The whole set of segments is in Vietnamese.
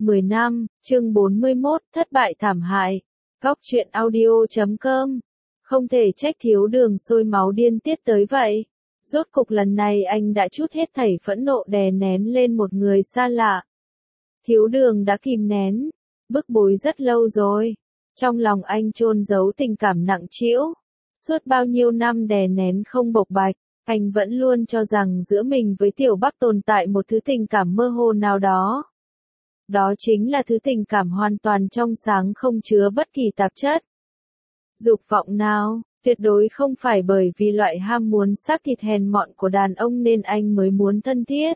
10 năm, chương 41, thất bại thảm hại. Góc truyện audio.com. Không thể trách Thiếu Đường sôi máu điên tiết tới vậy. Rốt cục lần này anh đã trút hết thảy phẫn nộ đè nén lên một người xa lạ. Thiếu Đường đã kìm nén, bức bối rất lâu rồi. Trong lòng anh chôn giấu tình cảm nặng trĩu. Suốt bao nhiêu năm đè nén không bộc bạch, anh vẫn luôn cho rằng giữa mình với Tiểu Bắc tồn tại một thứ tình cảm mơ hồ nào đó. Đó chính là thứ tình cảm hoàn toàn trong sáng không chứa bất kỳ tạp chất. Dục vọng nào, tuyệt đối không phải bởi vì loại ham muốn xác thịt hèn mọn của đàn ông nên anh mới muốn thân thiết.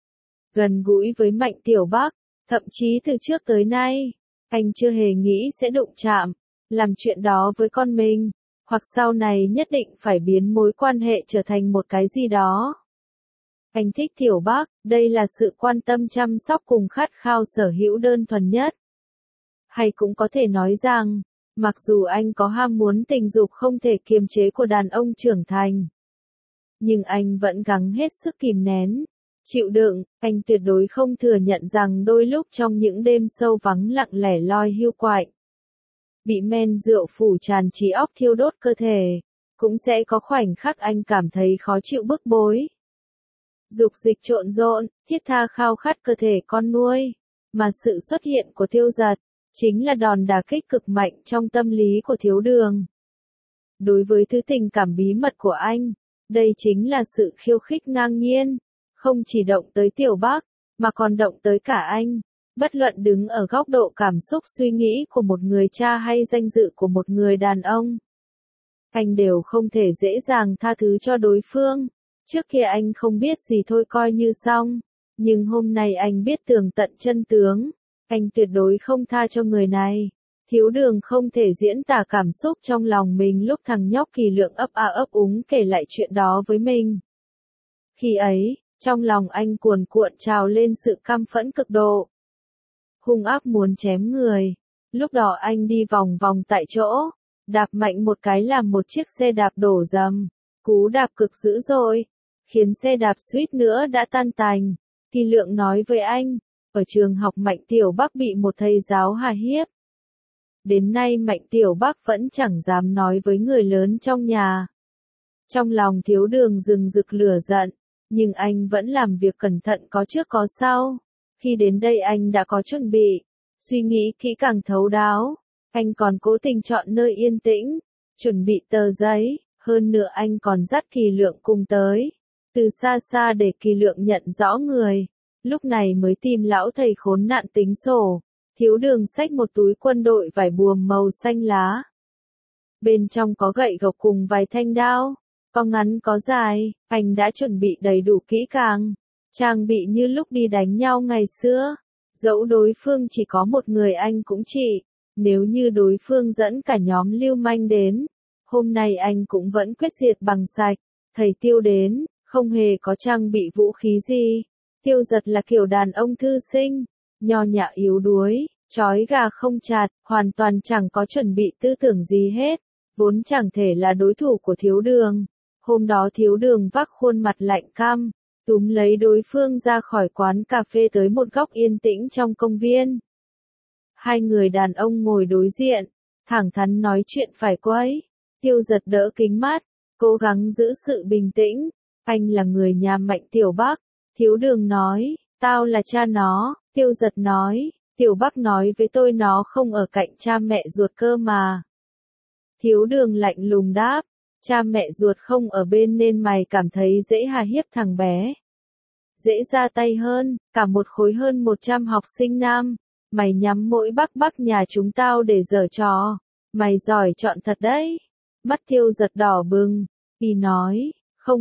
Gần gũi với Mạnh Tiểu Bắc, thậm chí từ trước tới nay, anh chưa hề nghĩ sẽ đụng chạm, làm chuyện đó với con mình, hoặc sau này nhất định phải biến mối quan hệ trở thành một cái gì đó. Anh thích Tiểu Bắc, đây là sự quan tâm chăm sóc cùng khát khao sở hữu đơn thuần nhất. Hay cũng có thể nói rằng, mặc dù anh có ham muốn tình dục không thể kiềm chế của đàn ông trưởng thành, nhưng anh vẫn gắng hết sức kìm nén, chịu đựng. Anh tuyệt đối không thừa nhận rằng đôi lúc trong những đêm sâu vắng lặng lẻ loi hiu quạnh, bị men rượu phủ tràn trí óc thiêu đốt cơ thể, cũng sẽ có khoảnh khắc anh cảm thấy khó chịu bức bối. Dục dịch trộn rộn, thiết tha khao khát cơ thể con nuôi, mà sự xuất hiện của Tiêu Giật chính là đòn đả kích cực mạnh trong tâm lý của Thiếu Đường. Đối với thứ tình cảm bí mật của anh, đây chính là sự khiêu khích ngang nhiên, không chỉ động tới Tiểu Bắc, mà còn động tới cả anh, bất luận đứng ở góc độ cảm xúc suy nghĩ của một người cha hay danh dự của một người đàn ông. Anh đều không thể dễ dàng tha thứ cho đối phương. Trước kia anh không biết gì thôi coi như xong, nhưng hôm nay anh biết tường tận chân tướng, anh tuyệt đối không tha cho người này. Thiếu Đường không thể diễn tả cảm xúc trong lòng mình lúc thằng nhóc Kỳ Lượng ấp a ấp úng kể lại chuyện đó với mình. Khi ấy, trong lòng anh cuồn cuộn trào lên sự căm phẫn cực độ, hung ác muốn chém người. Lúc đó anh đi vòng vòng tại chỗ, đạp mạnh một cái làm một chiếc xe đạp đổ rầm, cú đạp cực dữ dội, khiến xe đạp suýt nữa đã tan tành. Kỳ Lượng nói với anh, ở trường học Mạnh Tiểu Bắc bị một thầy giáo hà hiếp. Đến nay Mạnh Tiểu Bắc vẫn chẳng dám nói với người lớn trong nhà. Trong lòng Thiếu Đường rừng rực lửa giận, nhưng anh vẫn làm việc cẩn thận có trước có sau. Khi đến đây anh đã có chuẩn bị, suy nghĩ kỹ càng thấu đáo. Anh còn cố tình chọn nơi yên tĩnh, chuẩn bị tờ giấy, hơn nữa anh còn dắt Kỳ Lượng cùng tới. Từ xa xa để Kỳ Lượng nhận rõ người, lúc này mới tìm lão thầy khốn nạn tính sổ. Thiếu Đường xách một túi quân đội vải buồm màu xanh lá. Bên trong có gậy gộc cùng vài thanh đao, có ngắn có dài, anh đã chuẩn bị đầy đủ kỹ càng, trang bị như lúc đi đánh nhau ngày xưa. Dẫu đối phương chỉ có một người anh cũng chỉ, nếu như đối phương dẫn cả nhóm lưu manh đến, hôm nay anh cũng vẫn quyết diệt bằng sạch. Thầy Tiêu đến, không hề có trang bị vũ khí gì. Tiêu Giật là kiểu đàn ông thư sinh, nho nhã yếu đuối, trói gà không chặt, hoàn toàn chẳng có chuẩn bị tư tưởng gì hết, vốn chẳng thể là đối thủ của Thiếu Đường. Hôm đó Thiếu Đường vác khuôn mặt lạnh căm, túm lấy đối phương ra khỏi quán cà phê tới một góc yên tĩnh trong công viên. Hai người đàn ông ngồi đối diện, thẳng thắn nói chuyện phải quấy. Tiêu Giật đỡ kính mắt, cố gắng giữ sự bình tĩnh. Anh là người nhà Mạnh Tiểu Bắc. Thiếu Đường nói, tao là cha nó. Tiêu Giật nói, Tiểu Bắc nói với tôi nó không ở cạnh cha mẹ ruột cơ mà. Thiếu Đường lạnh lùng đáp, cha mẹ ruột không ở bên nên mày cảm thấy dễ hà hiếp thằng bé. Dễ ra tay hơn, cả một khối hơn 100 học sinh nam. Mày nhắm mỗi bắc nhà chúng tao để giở trò. Mày giỏi chọn thật đấy. Mắt Tiêu Giật đỏ bừng, y nói,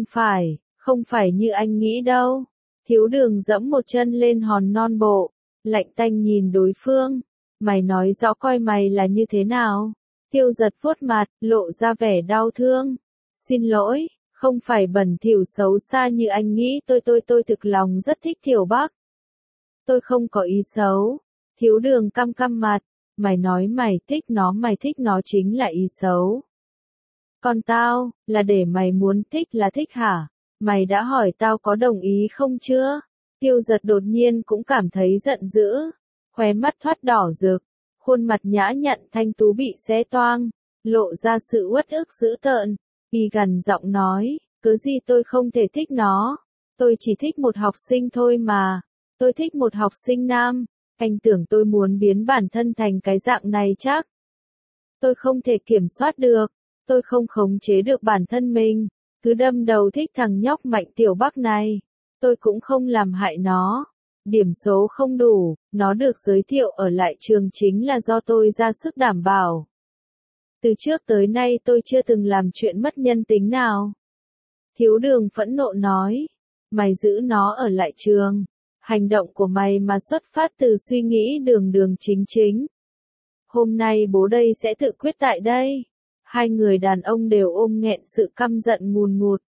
không phải như anh nghĩ đâu. Thiếu Đường dẫm một chân lên hòn non bộ, lạnh tanh nhìn đối phương. Mày nói rõ coi mày là như thế nào. Tiêu Giật vuốt mặt, lộ ra vẻ đau thương. Xin lỗi, không phải bẩn thỉu xấu xa như anh nghĩ. Tôi thực lòng rất thích Tiểu Bắc. Tôi không có ý xấu. Thiếu Đường căm mặt, mày nói mày thích nó chính là ý xấu. Còn tao, là để mày muốn thích là thích hả? Mày đã hỏi tao có đồng ý không chưa? Tiêu Giật đột nhiên cũng cảm thấy giận dữ. khóe mắt thoát đỏ rực, khuôn mặt nhã nhặn thanh tú bị xé toang, lộ ra sự uất ức dữ tợn, y gằn giọng nói, cớ gì tôi không thể thích nó, tôi chỉ thích một học sinh thôi mà, tôi thích một học sinh nam, anh tưởng tôi muốn biến bản thân thành cái dạng này chắc. Tôi không thể kiểm soát được, tôi không khống chế được bản thân mình, cứ đâm đầu thích thằng nhóc Mạnh Tiểu Bắc này, tôi cũng không làm hại nó. Điểm số không đủ, nó được giới thiệu ở lại trường chính là do tôi ra sức đảm bảo. Từ trước tới nay tôi chưa từng làm chuyện mất nhân tính nào. Thiếu Đường phẫn nộ nói, mày giữ nó ở lại trường, hành động của mày mà xuất phát từ suy nghĩ đường đường chính chính. Hôm nay bố đây sẽ tự quyết tại đây. Hai người đàn ông đều ôm nghẹn sự căm giận ngùn ngụt.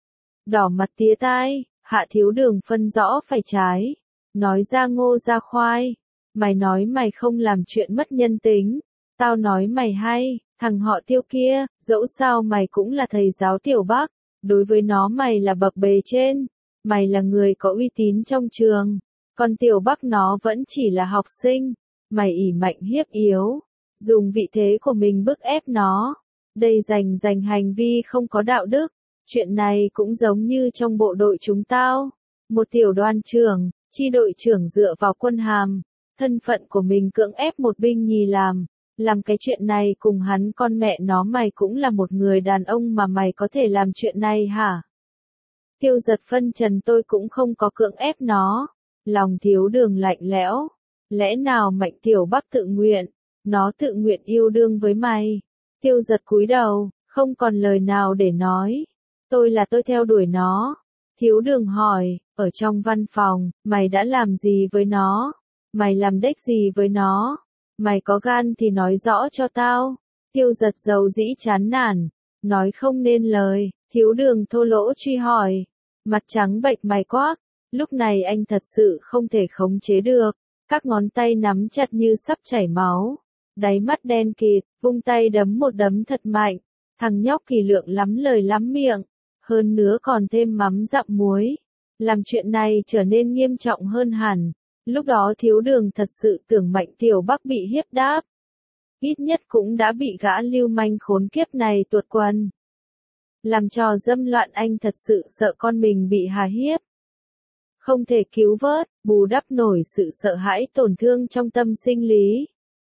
Đỏ mặt tía tai, Hạ Thiếu Đường phân rõ phải trái. Nói ra ngô ra khoai. Mày nói mày không làm chuyện mất nhân tính. Tao nói mày hay, thằng họ Tiêu kia, dẫu sao mày cũng là thầy giáo Tiểu Bắc. Đối với nó mày là bậc bề trên. Mày là người có uy tín trong trường. Còn Tiểu Bắc nó vẫn chỉ là học sinh. Mày ỷ mạnh hiếp yếu. Dùng vị thế của mình bức ép nó. Đây dành hành vi không có đạo đức. Chuyện này cũng giống như trong bộ đội chúng tao. Một tiểu đoàn trưởng, chi đội trưởng dựa vào quân hàm, thân phận của mình cưỡng ép một binh nhì làm cái chuyện này cùng hắn con mẹ nó mày cũng là một người đàn ông mà mày có thể làm chuyện này hả? Tiêu Giật phân trần tôi cũng không có cưỡng ép nó. Lòng Thiếu Đường lạnh lẽo. Lẽ nào Mạnh Tiểu Bắc tự nguyện? Nó tự nguyện yêu đương với mày. Tiêu Giật cúi đầu, không còn lời nào để nói. Tôi theo đuổi nó. Thiếu Đường hỏi, ở trong văn phòng, mày đã làm gì với nó? Mày làm đếch gì với nó? Mày có gan thì nói rõ cho tao. Tiêu Giật dầu dĩ chán nản, nói không nên lời. Thiếu Đường thô lỗ truy hỏi, mặt trắng bệch mày quắc. Lúc này anh thật sự không thể khống chế được, các ngón tay nắm chặt như sắp chảy máu. Đáy mắt đen kịt, vung tay đấm một đấm thật mạnh. Thằng nhóc Kỳ Lượng lắm lời lắm miệng, hơn nữa còn thêm mắm dặm muối. Làm chuyện này trở nên nghiêm trọng hơn hẳn. Lúc đó Thiếu Đường thật sự tưởng Mạnh Tiểu Bắc bị hiếp đáp. Ít nhất cũng đã bị gã lưu manh khốn kiếp này tuột quần. Làm trò dâm loạn anh thật sự sợ con mình bị hà hiếp. Không thể cứu vớt, bù đắp nổi sự sợ hãi tổn thương trong tâm sinh lý.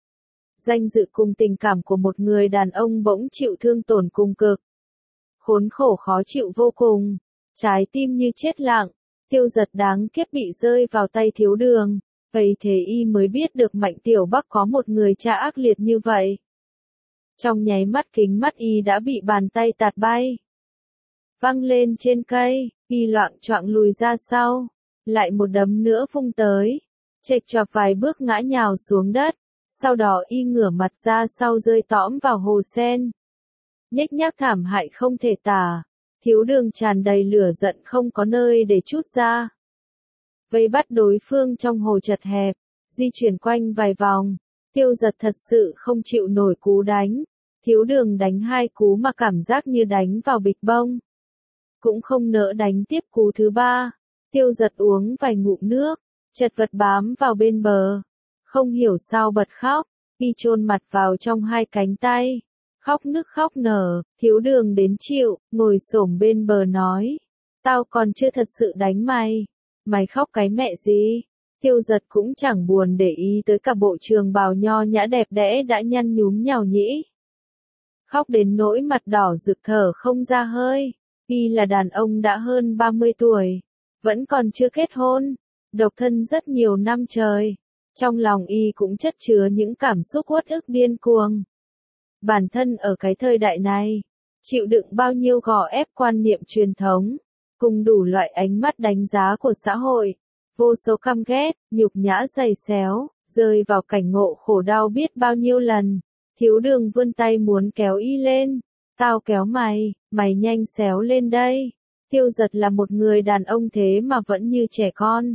Danh dự cùng tình cảm của một người đàn ông bỗng chịu thương tổn cùng cực. Khốn khổ khó chịu vô cùng, trái tim như chết lặng, Tiêu Giật đáng kiếp bị rơi vào tay Thiếu Đường, vậy thế y mới biết được Mạnh Tiểu Bắc có một người cha ác liệt như vậy. Trong nháy mắt kính mắt y đã bị bàn tay tạt bay. Văng lên trên cây, y loạng choạng lùi ra sau, lại một đấm nữa vung tới, chệch choạc vài bước ngã nhào xuống đất. Sau đó y ngửa mặt ra sau rơi tõm vào hồ sen. Nhếch nhác thảm hại không thể tả. Thiếu Đường tràn đầy lửa giận không có nơi để trút ra. Vây bắt đối phương trong hồ chật hẹp, di chuyển quanh vài vòng. Tiêu Giật thật sự không chịu nổi cú đánh. Thiếu Đường đánh hai cú mà cảm giác như đánh vào bịch bông. Cũng không nỡ đánh tiếp cú thứ ba. Tiêu Giật uống vài ngụm nước, chật vật bám vào bên bờ. Không hiểu sao bật khóc, y chôn mặt vào trong hai cánh tay. Khóc nức khóc nở, Thiếu Đường đến chịu, ngồi xổm bên bờ nói. Tao còn chưa thật sự đánh mày. Mày khóc cái mẹ gì? Tiêu Giật cũng chẳng buồn để ý tới cả bộ trường bào nho nhã đẹp đẽ đã nhăn nhúm nhào nhĩ. Khóc đến nỗi mặt đỏ rực thở không ra hơi. Y là đàn ông đã hơn 30 tuổi, vẫn còn chưa kết hôn, độc thân rất nhiều năm trời. Trong lòng y cũng chất chứa những cảm xúc uất ức điên cuồng. Bản thân ở cái thời đại này, chịu đựng bao nhiêu gò ép quan niệm truyền thống, cùng đủ loại ánh mắt đánh giá của xã hội, vô số căm ghét, nhục nhã giày xéo, rơi vào cảnh ngộ khổ đau biết bao nhiêu lần. Thiếu Đường vươn tay muốn kéo y lên. Tao kéo mày, mày nhanh xéo lên đây. Tiêu Giật là một người đàn ông thế mà vẫn như trẻ con.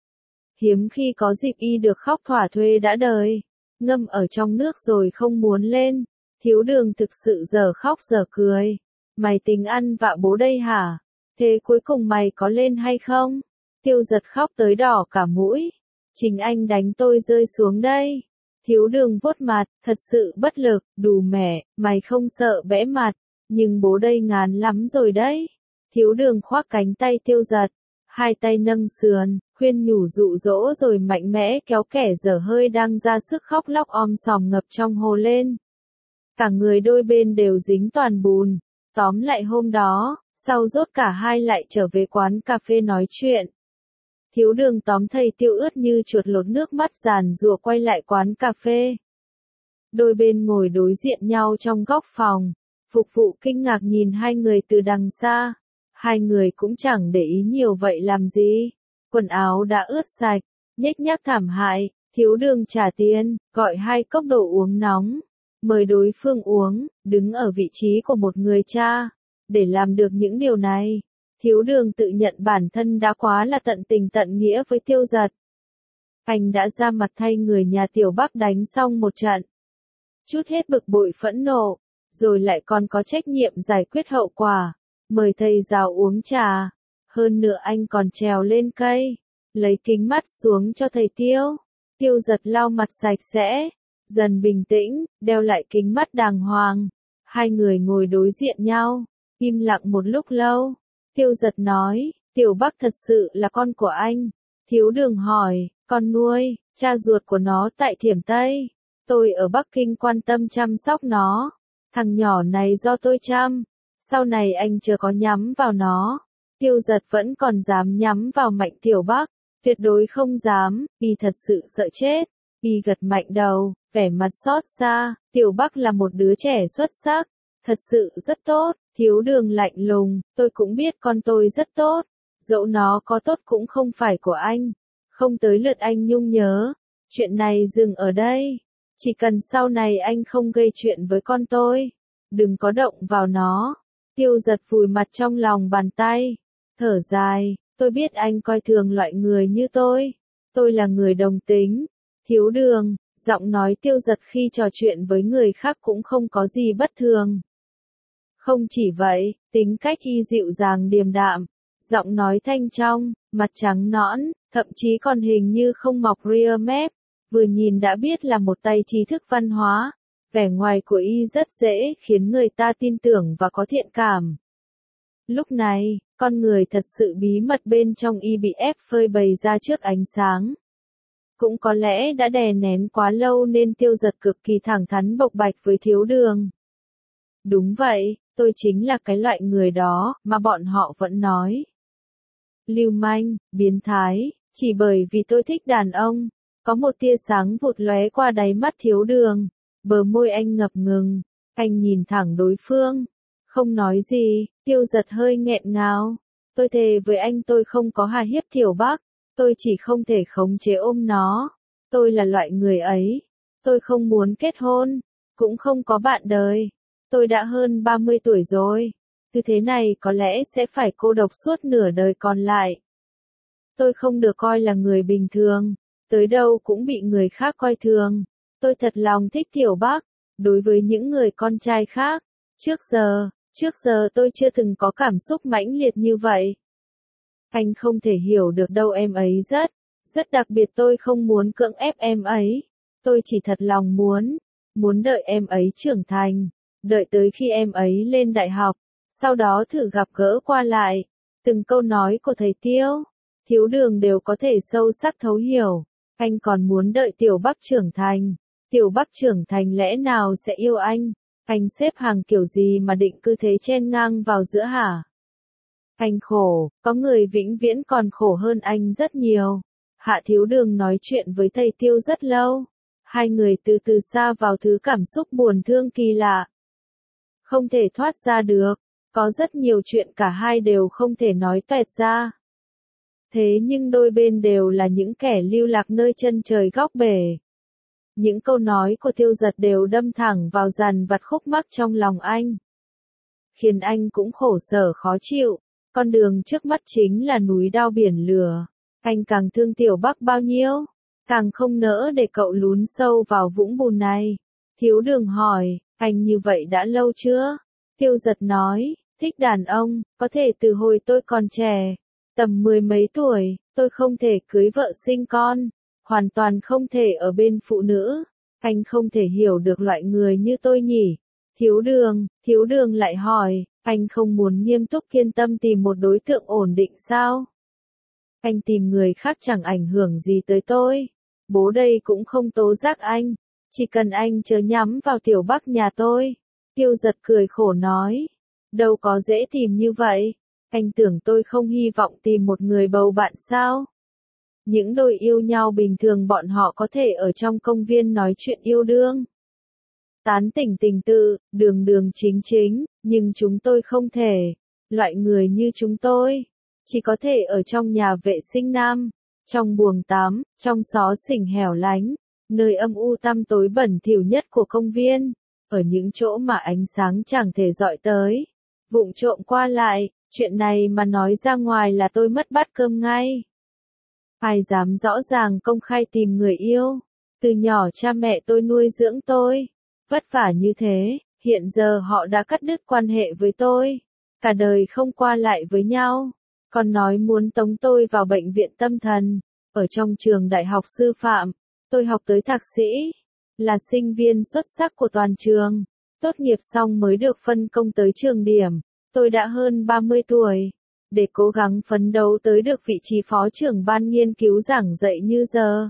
Hiếm khi có dịp y được khóc thỏa thuê đã đời, ngâm ở trong nước rồi không muốn lên. Thiếu Đường thực sự giờ khóc giờ cười. Mày tính ăn vạ bố đây hả? Thế cuối cùng mày có lên hay không? Tiêu Giật khóc tới đỏ cả mũi. Chính anh đánh tôi rơi xuống đây. Thiếu đường vuốt mặt, thật sự bất lực, đù mẹ, mày không sợ bẽ mặt, nhưng bố đây ngán lắm rồi đấy. Thiếu đường khoác cánh tay Tiêu Giật, hai tay nâng sườn, khuyên nhủ dụ dỗ rồi mạnh mẽ kéo kẻ dở hơi đang ra sức khóc lóc om sòm ngập trong hồ lên. Cả người đôi bên đều dính toàn bùn. Tóm lại hôm đó, sau rốt cả hai lại trở về quán cà phê nói chuyện. Thiếu đường tóm thầy Tiêu ướt như chuột lột nước mắt giàn giụa quay lại quán cà phê. Đôi bên ngồi đối diện nhau trong góc phòng. Phục vụ kinh ngạc nhìn hai người từ đằng xa. Hai người cũng chẳng để ý nhiều vậy làm gì. Quần áo đã ướt sạch, nhếch nhác thảm hại. Thiếu đường trả tiền, gọi 2 cốc đồ uống nóng. Mời đối phương uống, đứng ở vị trí của một người cha. Để làm được những điều này, thiếu đường tự nhận bản thân đã quá là tận tình tận nghĩa với Tiêu Giật. Anh đã ra mặt thay người nhà Tiểu Bắc đánh xong một trận. Chút hết bực bội phẫn nộ, rồi lại còn có trách nhiệm giải quyết hậu quả. Mời thầy giáo uống trà. Hơn nữa anh còn trèo lên cây, lấy kính mắt xuống cho thầy Tiêu. Tiêu Giật lau mặt sạch sẽ, dần bình tĩnh, đeo lại kính mắt đàng hoàng. Hai người ngồi đối diện nhau, im lặng một lúc lâu. Tiêu Giật nói, Tiểu Bắc thật sự là con của anh. Thiếu đường hỏi, con nuôi, cha ruột của nó tại Thiểm Tây. Tôi ở Bắc Kinh quan tâm chăm sóc nó. Thằng nhỏ này do tôi chăm. Sau này anh chưa có nhắm vào nó. Tiêu Giật vẫn còn dám nhắm vào Mạnh Tiểu Bắc. Tuyệt đối không dám, vì thật sự sợ chết. Y gật mạnh đầu, vẻ mặt xót xa. Tiểu Bắc là một đứa trẻ xuất sắc. Thật sự rất tốt. Thiếu đường lạnh lùng, tôi cũng biết con tôi rất tốt. Dẫu nó có tốt cũng không phải của anh. Không tới lượt anh nhung nhớ. Chuyện này dừng ở đây. Chỉ cần sau này anh không gây chuyện với con tôi, đừng có động vào nó. Tiêu Giật vùi mặt trong lòng bàn tay, thở dài, tôi biết anh coi thường loại người như tôi là người đồng tính. Thiếu đường, giọng nói Tiêu Giật khi trò chuyện với người khác cũng không có gì bất thường. Không chỉ vậy, tính cách y dịu dàng điềm đạm, giọng nói thanh trong, mặt trắng nõn, thậm chí còn hình như không mọc ria mép, vừa nhìn đã biết là một tay trí thức văn hóa. Vẻ ngoài của y rất dễ khiến người ta tin tưởng và có thiện cảm. Lúc này, con người thật sự bí mật bên trong y bị ép phơi bày ra trước ánh sáng. Cũng có lẽ đã đè nén quá lâu nên Tiêu Giật cực kỳ thẳng thắn bộc bạch với thiếu đường. Đúng vậy, tôi chính là cái loại người đó mà bọn họ vẫn nói. Lưu manh, biến thái, chỉ bởi vì tôi thích đàn ông. Có một tia sáng vụt lóe qua đáy mắt thiếu đường. Bờ môi anh ngập ngừng, anh nhìn thẳng đối phương. Không nói gì, Tiêu Giật hơi nghẹn ngào. Tôi thề với anh tôi không có hà hiếp Tiểu Bắc. Tôi chỉ không thể khống chế ôm nó. Tôi là loại người ấy. Tôi không muốn kết hôn, cũng không có bạn đời. Tôi đã hơn 30 tuổi rồi. Cứ thế này có lẽ sẽ phải cô độc suốt nửa đời còn lại. Tôi không được coi là người bình thường. Tới đâu cũng bị người khác coi thường. Tôi thật lòng thích Tiểu Bắc. Đối với những người con trai khác, trước giờ tôi chưa từng có cảm xúc mãnh liệt như vậy. Anh không thể hiểu được đâu, em ấy rất đặc biệt, tôi không muốn cưỡng ép em ấy. Tôi chỉ thật lòng muốn đợi em ấy trưởng thành, đợi tới khi em ấy lên đại học, sau đó thử gặp gỡ qua lại. Từng câu nói của thầy Tiêu, thiếu đường đều có thể sâu sắc thấu hiểu. Anh còn muốn đợi Tiểu Bắc trưởng thành. Tiểu Bắc trưởng thành lẽ nào sẽ yêu anh? Anh xếp hàng kiểu gì mà định cứ thế chen ngang vào giữa hả? Anh khổ, có người vĩnh viễn còn khổ hơn anh rất nhiều. Hạ thiếu đường nói chuyện với thầy Tiêu rất lâu. Hai người từ từ xa vào thứ cảm xúc buồn thương kỳ lạ. Không thể thoát ra được. Có rất nhiều chuyện cả hai đều không thể nói toẹt ra. Thế nhưng đôi bên đều là những kẻ lưu lạc nơi chân trời góc bể. Những câu nói của Tiêu Giật đều đâm thẳng vào dằn vặt khúc mắc trong lòng anh. Khiến anh cũng khổ sở khó chịu. Con đường trước mắt chính là núi đao biển lửa. Anh càng thương Tiểu Bắc bao nhiêu, càng không nỡ để cậu lún sâu vào vũng bùn này. Thiếu đường hỏi, anh như vậy đã lâu chưa? Tiêu Giật nói, thích đàn ông, có thể từ hồi tôi còn trẻ. Tầm 10 mấy tuổi, tôi không thể cưới vợ sinh con. hoàn toàn không thể ở bên phụ nữ. Anh không thể hiểu được loại người như tôi nhỉ. Thiếu đường lại hỏi, anh không muốn nghiêm túc kiên tâm tìm một đối tượng ổn định sao? Anh tìm người khác chẳng ảnh hưởng gì tới tôi. Bố đây cũng không tố giác anh. Chỉ cần anh chớ nhắm vào Tiểu Bắc nhà tôi. Tiêu Giật cười khổ nói. Đâu có dễ tìm như vậy. Anh tưởng tôi không hy vọng tìm một người bầu bạn sao? Những đôi yêu nhau bình thường bọn họ có thể ở trong công viên nói chuyện yêu đương. Tán tỉnh tình tự, đường đường chính chính, nhưng chúng tôi không thể. Loại người như chúng tôi, chỉ có thể ở trong nhà vệ sinh nam, trong buồng tắm, trong xó xỉnh hẻo lánh, nơi âm u tăm tối bẩn thỉu nhất của công viên, ở những chỗ mà ánh sáng chẳng thể dọi tới. Vụng trộm qua lại, chuyện này mà nói ra ngoài là tôi mất bát cơm ngay. Ai dám rõ ràng công khai tìm người yêu. Từ nhỏ cha mẹ tôi nuôi dưỡng tôi. Vất vả như thế, hiện giờ họ đã cắt đứt quan hệ với tôi. Cả đời không qua lại với nhau. Còn nói muốn tống tôi vào bệnh viện tâm thần. Ở trong trường đại học sư phạm, tôi học tới thạc sĩ. Là sinh viên xuất sắc của toàn trường. Tốt nghiệp xong mới được phân công tới trường điểm. Tôi đã hơn 30 tuổi. Để cố gắng phấn đấu tới được vị trí phó trưởng ban nghiên cứu giảng dạy như giờ.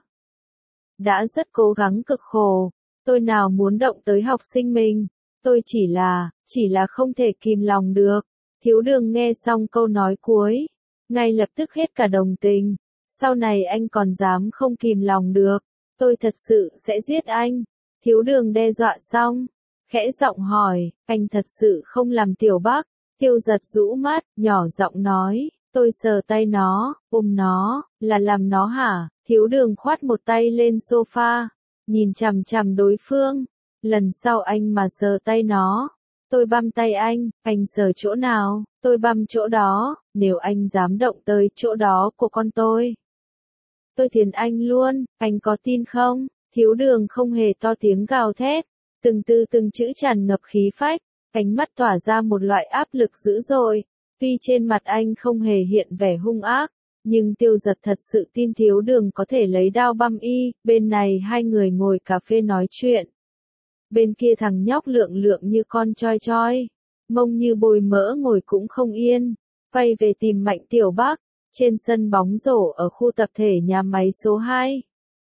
Đã rất cố gắng cực khổ. Tôi nào muốn động tới học sinh mình. Tôi chỉ là không thể kìm lòng được. Thiếu đường nghe xong câu nói cuối. Ngay lập tức hết cả đồng tình. Sau này anh còn dám không kìm lòng được. Tôi thật sự sẽ giết anh. Thiếu đường đe dọa xong. Khẽ giọng hỏi, anh thật sự không làm Tiểu Bắc. Tiêu Giật rũ mắt, nhỏ giọng nói, tôi sờ tay nó, ôm nó, là làm nó hả? Thiếu đường khoát một tay lên sofa, nhìn chằm chằm đối phương. Lần sau anh mà sờ tay nó, tôi băm tay anh sờ chỗ nào, tôi băm chỗ đó, nếu anh dám động tới chỗ đó của con tôi thiền anh luôn, anh có tin không? Thiếu đường không hề to tiếng gào thét, từng chữ tràn ngập khí phách. Ánh mắt tỏa ra một loại áp lực dữ dội, tuy trên mặt anh không hề hiện vẻ hung ác, nhưng Tiêu Giật thật sự tin thiếu đường có thể lấy đao băm y. Bên này hai người ngồi cà phê nói chuyện. Bên kia thằng nhóc lượng lượng như con choi choi, mông như bồi mỡ ngồi cũng không yên, vay về tìm Mạnh Tiểu Bắc, trên sân bóng rổ ở khu tập thể nhà máy số 2.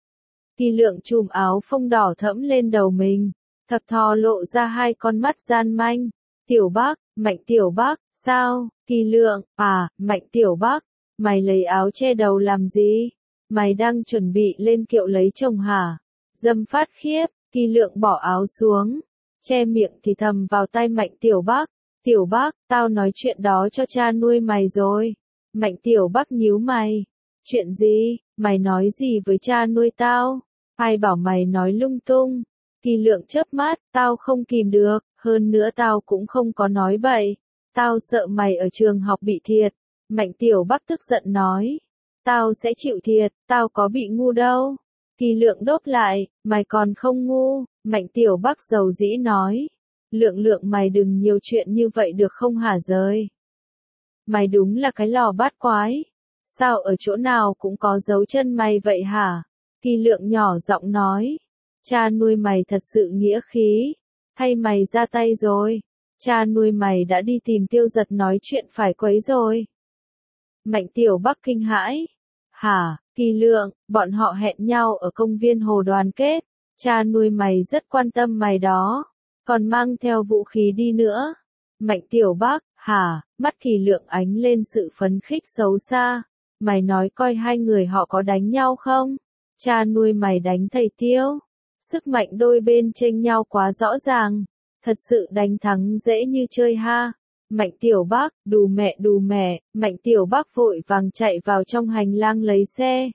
Kỳ lượng chùm áo phông đỏ thẫm lên đầu mình. Thập thò lộ ra hai con mắt gian manh. Tiểu Bắc, Mạnh Tiểu Bắc, sao? Kỳ lượng, Mạnh Tiểu Bắc, mày lấy áo che đầu làm gì? Mày đang chuẩn bị lên kiệu lấy chồng hả? Dâm phát khiếp, Kỳ lượng bỏ áo xuống, che miệng thì thầm vào tai Mạnh Tiểu Bắc. Tiểu Bắc, tao nói chuyện đó cho cha nuôi mày rồi. Mạnh Tiểu Bắc nhíu mày. Chuyện gì? Mày nói gì với cha nuôi tao? Ai bảo mày nói lung tung? Kỳ lượng chớp mắt, tao không kìm được, hơn nữa tao cũng không có nói bậy. Tao sợ mày ở trường học bị thiệt. Mạnh Tiểu Bắc tức giận nói. Tao sẽ chịu thiệt, tao có bị ngu đâu. Kỳ lượng đốt lại, mày còn không ngu. Mạnh Tiểu Bắc dầu dĩ nói. Lượng mày đừng nhiều chuyện như vậy được không hả rời. Mày đúng là cái lò bát quái. Sao ở chỗ nào cũng có dấu chân mày vậy hả? Kỳ lượng nhỏ giọng nói. Cha nuôi mày thật sự nghĩa khí. Hay mày ra tay rồi? Cha nuôi mày đã đi tìm Tiêu Giật nói chuyện phải quấy rồi. Mạnh Tiểu Bắc kinh hãi. Hả, Kỳ lượng, bọn họ hẹn nhau ở công viên Hồ Đoàn Kết. Cha nuôi mày rất quan tâm mày đó. Còn mang theo vũ khí đi nữa. Mạnh Tiểu Bắc, hả, mắt Kỳ lượng ánh lên sự phấn khích xấu xa. Mày nói coi hai người họ có đánh nhau không? Cha nuôi mày đánh thầy Tiêu. Sức mạnh đôi bên chênh nhau quá rõ ràng. Thật sự đánh thắng dễ như chơi ha. Mạnh Tiểu Bắc, đù mẹ, Mạnh Tiểu Bắc vội vàng chạy vào trong hành lang lấy xe.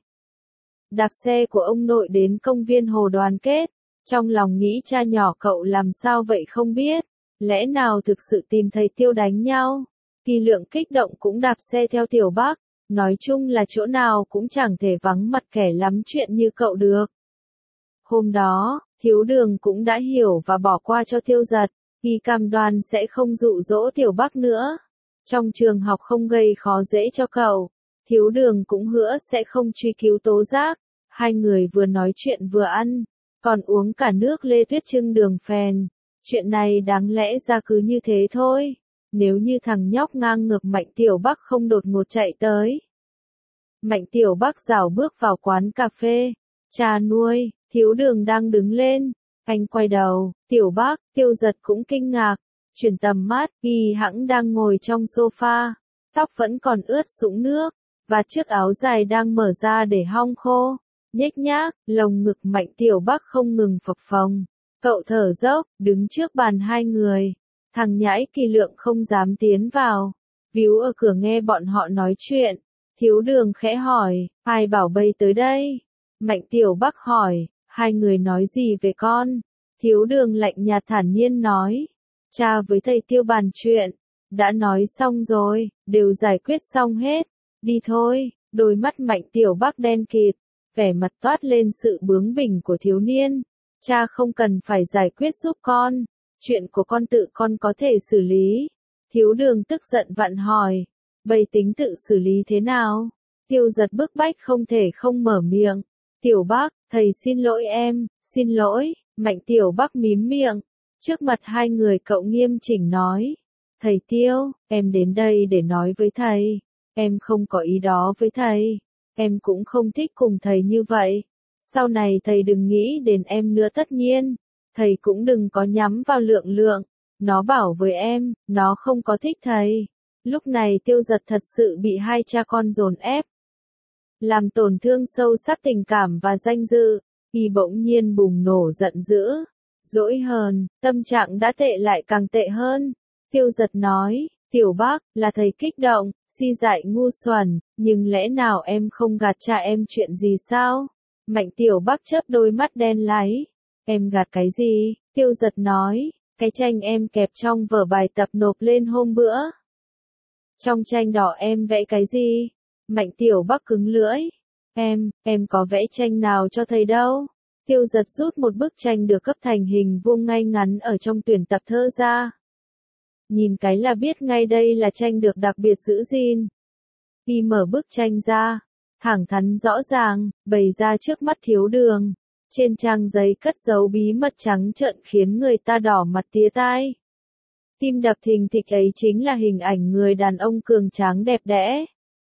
Đạp xe của ông nội đến công viên Hồ Đoàn Kết. Trong lòng nghĩ cha nhỏ cậu làm sao vậy không biết. Lẽ nào thực sự tìm thầy Tiêu đánh nhau? Kỳ lượng kích động cũng đạp xe theo Tiểu Bắc. Nói chung là chỗ nào cũng chẳng thể vắng mặt kẻ lắm chuyện như cậu được. Hôm đó, thiếu đường cũng đã hiểu và bỏ qua cho Tiêu Giật. Y cam đoan sẽ không dụ dỗ Tiểu Bắc nữa. Trong trường học không gây khó dễ cho cậu. Thiếu đường cũng hứa sẽ không truy cứu tố giác. Hai người vừa nói chuyện vừa ăn, còn uống cả nước Lê Tuyết trưng đường phèn. Chuyện này đáng lẽ ra cứ như thế thôi. Nếu như thằng nhóc ngang ngược Mạnh Tiểu Bắc không đột ngột chạy tới. Mạnh Tiểu Bắc rảo bước vào quán cà phê. Cha nuôi, Thiếu Đường đang đứng lên. Anh quay đầu, Tiểu Bắc, Tiêu Giật cũng kinh ngạc. Chuyển tầm mắt, Y Hãng đang ngồi trong sofa. Tóc vẫn còn ướt sũng nước. Và chiếc áo dài đang mở ra để hong khô. Nhếch nhác, lồng ngực Mạnh Tiểu Bắc không ngừng phập phồng. Cậu thở dốc, đứng trước bàn hai người. Thằng nhãi Kỳ Lượng không dám tiến vào. Víu ở cửa nghe bọn họ nói chuyện. Thiếu Đường khẽ hỏi, ai bảo bay tới đây? Mạnh Tiểu Bắc hỏi, hai người nói gì về con? Thiếu Đường lạnh nhạt thản nhiên nói, cha với thầy Tiêu bàn chuyện. Đã nói xong rồi, đều giải quyết xong hết. Đi thôi. Đôi mắt Mạnh Tiểu Bắc đen kịt, vẻ mặt toát lên sự bướng bỉnh của thiếu niên. Cha không cần phải giải quyết giúp con. Chuyện của con tự con có thể xử lý. Thiếu Đường tức giận vặn hỏi. Bầy tính tự xử lý thế nào? Tiêu Giật bức bách không thể không mở miệng. Tiểu Bắc, thầy xin lỗi em, xin lỗi. Mạnh Tiểu Bắc mím miệng. Trước mặt hai người cậu nghiêm chỉnh nói. Thầy Tiêu, em đến đây để nói với thầy. Em không có ý đó với thầy. Em cũng không thích cùng thầy như vậy. Sau này thầy đừng nghĩ đến em nữa tất nhiên. Thầy cũng đừng có nhắm vào Lượng Lượng. Nó bảo với em, nó không có thích thầy. Lúc này Tiêu Giật thật sự bị hai cha con dồn ép. Làm tổn thương sâu sắc tình cảm và danh dự. Y bỗng nhiên bùng nổ giận dữ. Dỗi hờn, tâm trạng đã tệ lại càng tệ hơn. Tiêu Giật nói, Tiểu Bắc, là thầy kích động, si dại ngu xuẩn, nhưng lẽ nào em không gạt cha em chuyện gì sao? Mạnh Tiểu Bắc chớp đôi mắt đen láy. Em gạt cái gì? Tiêu Giật nói, cái tranh em kẹp trong vở bài tập nộp lên hôm bữa. Trong tranh đỏ em vẽ cái gì? Mạnh Tiểu Bắc cứng lưỡi. Em có vẽ tranh nào cho thầy đâu? Tiêu Giật rút một bức tranh được cấp thành hình vuông ngay ngắn ở trong tuyển tập thơ ra. Nhìn cái là biết ngay đây là tranh được đặc biệt giữ gìn. Y mở bức tranh ra, thẳng thắn rõ ràng, bày ra trước mắt Thiếu Đường. Trên trang giấy cất dấu bí mật trắng trợn khiến người ta đỏ mặt tía tai. Tim đập thình thịch ấy chính là hình ảnh người đàn ông cường tráng đẹp đẽ.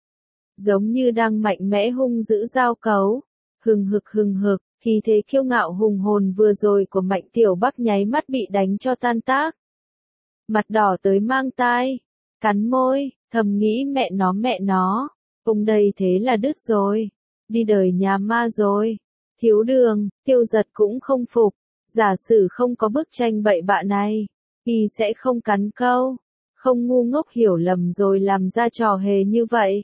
Giống như đang mạnh mẽ hung dữ giao cấu. Hừng hực, khí thế kiêu ngạo hùng hồn vừa rồi của Mạnh Tiểu Bắc nháy mắt bị đánh cho tan tác. Mặt đỏ tới mang tai, cắn môi, thầm nghĩ mẹ nó, ông đây thế là đứt rồi, đi đời nhà ma rồi. Thiếu Đường, Tiêu Giật cũng không phục, giả sử không có bức tranh bậy bạ này, y sẽ không cắn câu, không ngu ngốc hiểu lầm rồi làm ra trò hề như vậy.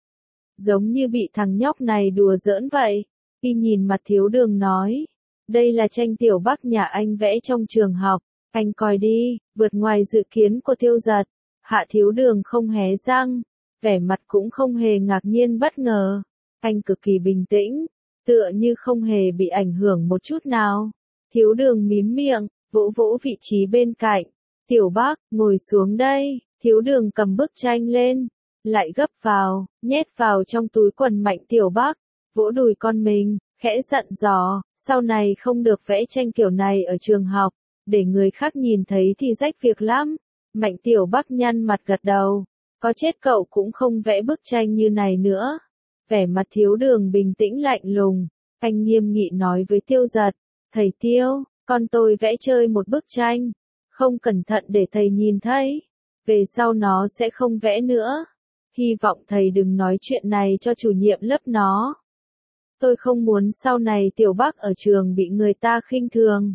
Giống như bị thằng nhóc này đùa giỡn vậy, y nhìn mặt Thiếu Đường nói, đây là tranh Tiểu Bắc nhà anh vẽ trong trường học. Anh coi đi, vượt ngoài dự kiến của Tiêu Giật. Hạ Thiếu Đường không hé răng, vẻ mặt cũng không hề ngạc nhiên bất ngờ. Anh cực kỳ bình tĩnh, tựa như không hề bị ảnh hưởng một chút nào. Thiếu Đường mím miệng, vỗ vỗ vị trí bên cạnh. Tiểu Bắc, ngồi xuống đây. Thiếu Đường cầm bức tranh lên, lại gấp vào, nhét vào trong túi quần Mạnh Tiểu Bắc, vỗ đùi con mình, khẽ dặn dò, sau này không được vẽ tranh kiểu này ở trường học. Để người khác nhìn thấy thì rách việc lắm. Mạnh Tiểu Bắc nhăn mặt gật đầu. Có chết cậu cũng không vẽ bức tranh như này nữa. Vẻ mặt Thiếu Đường bình tĩnh lạnh lùng. Anh nghiêm nghị nói với Tiêu Giật. Thầy Tiêu, con tôi vẽ chơi một bức tranh. Không cẩn thận để thầy nhìn thấy. Về sau nó sẽ không vẽ nữa. Hy vọng thầy đừng nói chuyện này cho chủ nhiệm lớp nó. Tôi không muốn sau này Tiểu Bắc ở trường bị người ta khinh thường.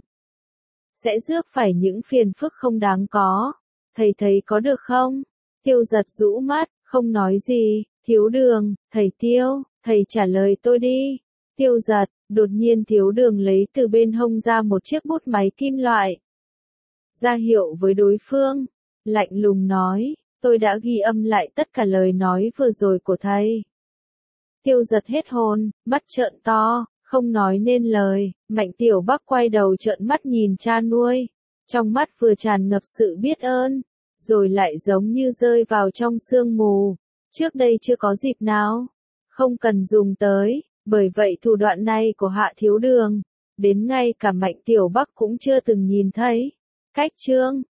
Sẽ rước phải những phiền phức không đáng có. Thầy thấy có được không? Tiêu Giật rũ mắt, không nói gì. Thiếu Đường, thầy Tiêu, thầy trả lời tôi đi. Tiêu Giật, đột nhiên Thiếu Đường lấy từ bên hông ra một chiếc bút máy kim loại. Ra hiệu với đối phương, lạnh lùng nói, tôi đã ghi âm lại tất cả lời nói vừa rồi của thầy. Tiêu Giật hết hồn, mắt trợn to. Không nói nên lời, Mạnh Tiểu Bắc quay đầu trợn mắt nhìn cha nuôi. Trong mắt vừa tràn ngập sự biết ơn, rồi lại giống như rơi vào trong sương mù. Trước đây chưa có dịp nào. Không cần dùng tới, Bởi vậy thủ đoạn này của Hạ Thiếu Đường, đến ngay cả Mạnh Tiểu Bắc cũng chưa từng nhìn thấy. Cách chương